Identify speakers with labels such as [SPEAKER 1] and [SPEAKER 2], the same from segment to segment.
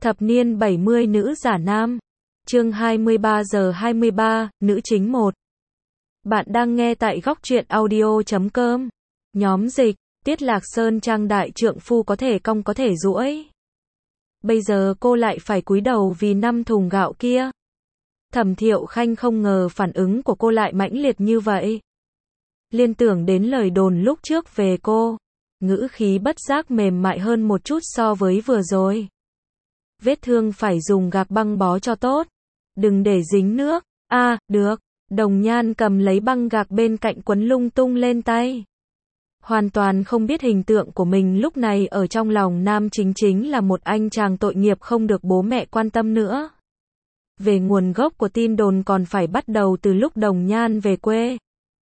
[SPEAKER 1] Thập niên 70 nữ giả nam. Chương 23 giờ 23, nữ chính 1. Bạn đang nghe tại góc truyện audio.com. Nhóm dịch, Tiết Lạc Sơn trang đại trượng phu có thể cong có thể duỗi. Bây giờ cô lại phải cúi đầu vì 5 thùng gạo kia. Thẩm Thiệu Khanh không ngờ phản ứng của cô lại mãnh liệt như vậy. Liên tưởng đến lời đồn lúc trước về cô, ngữ khí bất giác mềm mại hơn một chút so với vừa rồi. Vết thương phải dùng gạc băng bó cho tốt, đừng để dính nước. Được. Đồng Nhan cầm lấy băng gạc bên cạnh quấn lung tung lên tay. Hoàn toàn không biết hình tượng của mình lúc này ở trong lòng nam chính là một anh chàng tội nghiệp không được bố mẹ quan tâm nữa. Về nguồn gốc của tin đồn còn phải bắt đầu từ lúc Đồng Nhan về quê.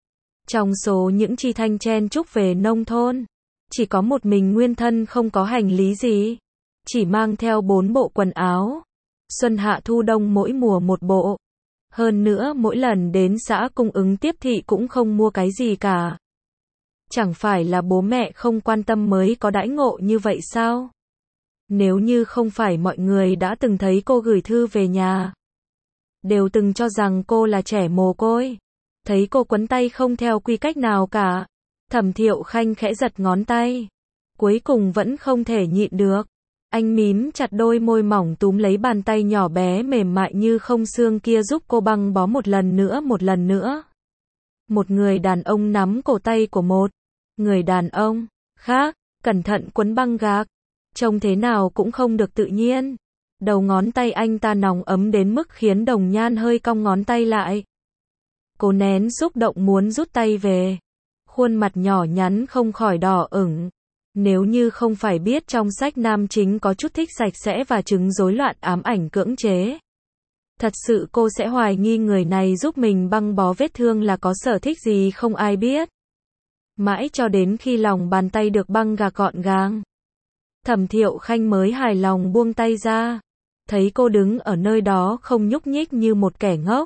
[SPEAKER 1] Trong số những chi thanh chen chúc về nông thôn, chỉ có một mình Nguyên Thân không có hành lý gì, chỉ mang theo 4 bộ quần áo, xuân hạ thu đông mỗi mùa một bộ. Hơn nữa mỗi lần đến xã cung ứng tiếp thị cũng không mua cái gì cả. Chẳng phải là bố mẹ không quan tâm mới có đãi ngộ như vậy sao? Nếu như không phải mọi người đã từng thấy cô gửi thư về nhà, đều từng cho rằng cô là trẻ mồ côi, thấy cô quấn tay không theo quy cách nào cả. Thẩm Thiệu Khanh khẽ giật ngón tay, cuối cùng vẫn không thể nhịn được. Anh mím chặt đôi môi mỏng túm lấy bàn tay nhỏ bé mềm mại như không xương kia giúp cô băng bó một lần nữa. Một người đàn ông nắm cổ tay của một người đàn ông khác, cẩn thận quấn băng gạc, trông thế nào cũng không được tự nhiên. Đầu ngón tay anh ta nóng ấm đến mức khiến Đồng Nhan hơi cong ngón tay lại. Cô nén xúc động muốn rút tay về, khuôn mặt nhỏ nhắn không khỏi đỏ ửng. Nếu như không phải biết trong sách nam chính có chút thích sạch sẽ và chứng rối loạn ám ảnh cưỡng chế, thật sự cô sẽ hoài nghi người này giúp mình băng bó vết thương là có sở thích gì không ai biết. Mãi cho đến khi lòng bàn tay được băng gạc gọn gàng, Thẩm Thiệu Khanh mới hài lòng buông tay ra, thấy cô đứng ở nơi đó không nhúc nhích như một kẻ ngốc.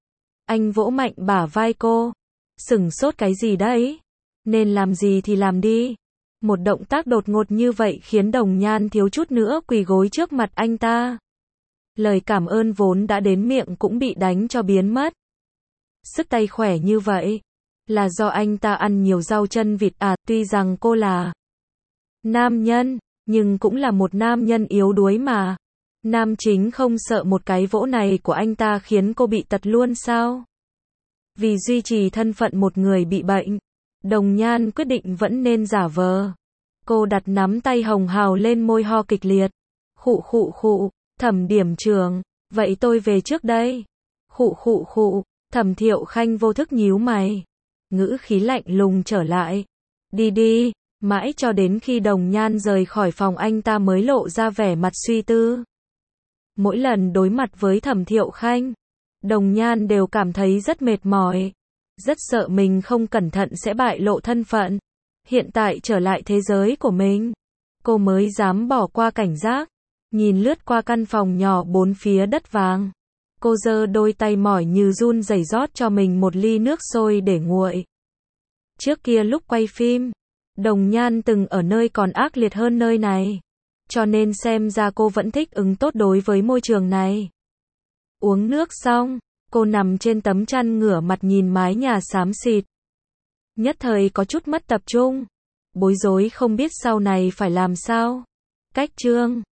[SPEAKER 1] Anh vỗ mạnh bả vai cô, sửng sốt cái gì đấy, nên làm gì thì làm đi. Một động tác đột ngột như vậy khiến Đồng Nhan thiếu chút nữa quỳ gối trước mặt anh ta. Lời cảm ơn vốn đã đến miệng cũng bị đánh cho biến mất. Sức tay khỏe như vậy, là do anh ta ăn nhiều rau chân vịt à? Tuy rằng cô là nam nhân, nhưng cũng là một nam nhân yếu đuối mà. Nam chính không sợ một cái vỗ này của anh ta khiến cô bị tật luôn sao? Vì duy trì thân phận một người bị bệnh, Đồng Nhan quyết định vẫn nên giả vờ. Cô đặt nắm tay hồng hào lên môi ho kịch liệt. Khụ, Thẩm điểm trưởng, vậy tôi về trước đây. Khụ, Thẩm Thiệu Khanh vô thức nhíu mày, ngữ khí lạnh lùng trở lại. Đi, mãi cho đến khi Đồng Nhan rời khỏi phòng anh ta mới lộ ra vẻ mặt suy tư. Mỗi lần đối mặt với Thẩm Thiệu Khanh, Đồng Nhan đều cảm thấy rất mệt mỏi, rất sợ mình không cẩn thận sẽ bại lộ thân phận. Hiện tại trở lại thế giới của mình, cô mới dám bỏ qua cảnh giác, nhìn lướt qua căn phòng nhỏ bốn phía đất vàng. Cô giơ đôi tay mỏi như run rẩy rót cho mình một ly nước sôi để nguội. Trước kia lúc quay phim, Đồng Nhan từng ở nơi còn ác liệt hơn nơi này, cho nên xem ra cô vẫn thích ứng tốt đối với môi trường này. Uống nước xong, cô nằm trên tấm chăn ngửa mặt nhìn mái nhà xám xịt. Nhất thời có chút mất tập trung, bối rối không biết sau này phải làm sao. Cách chương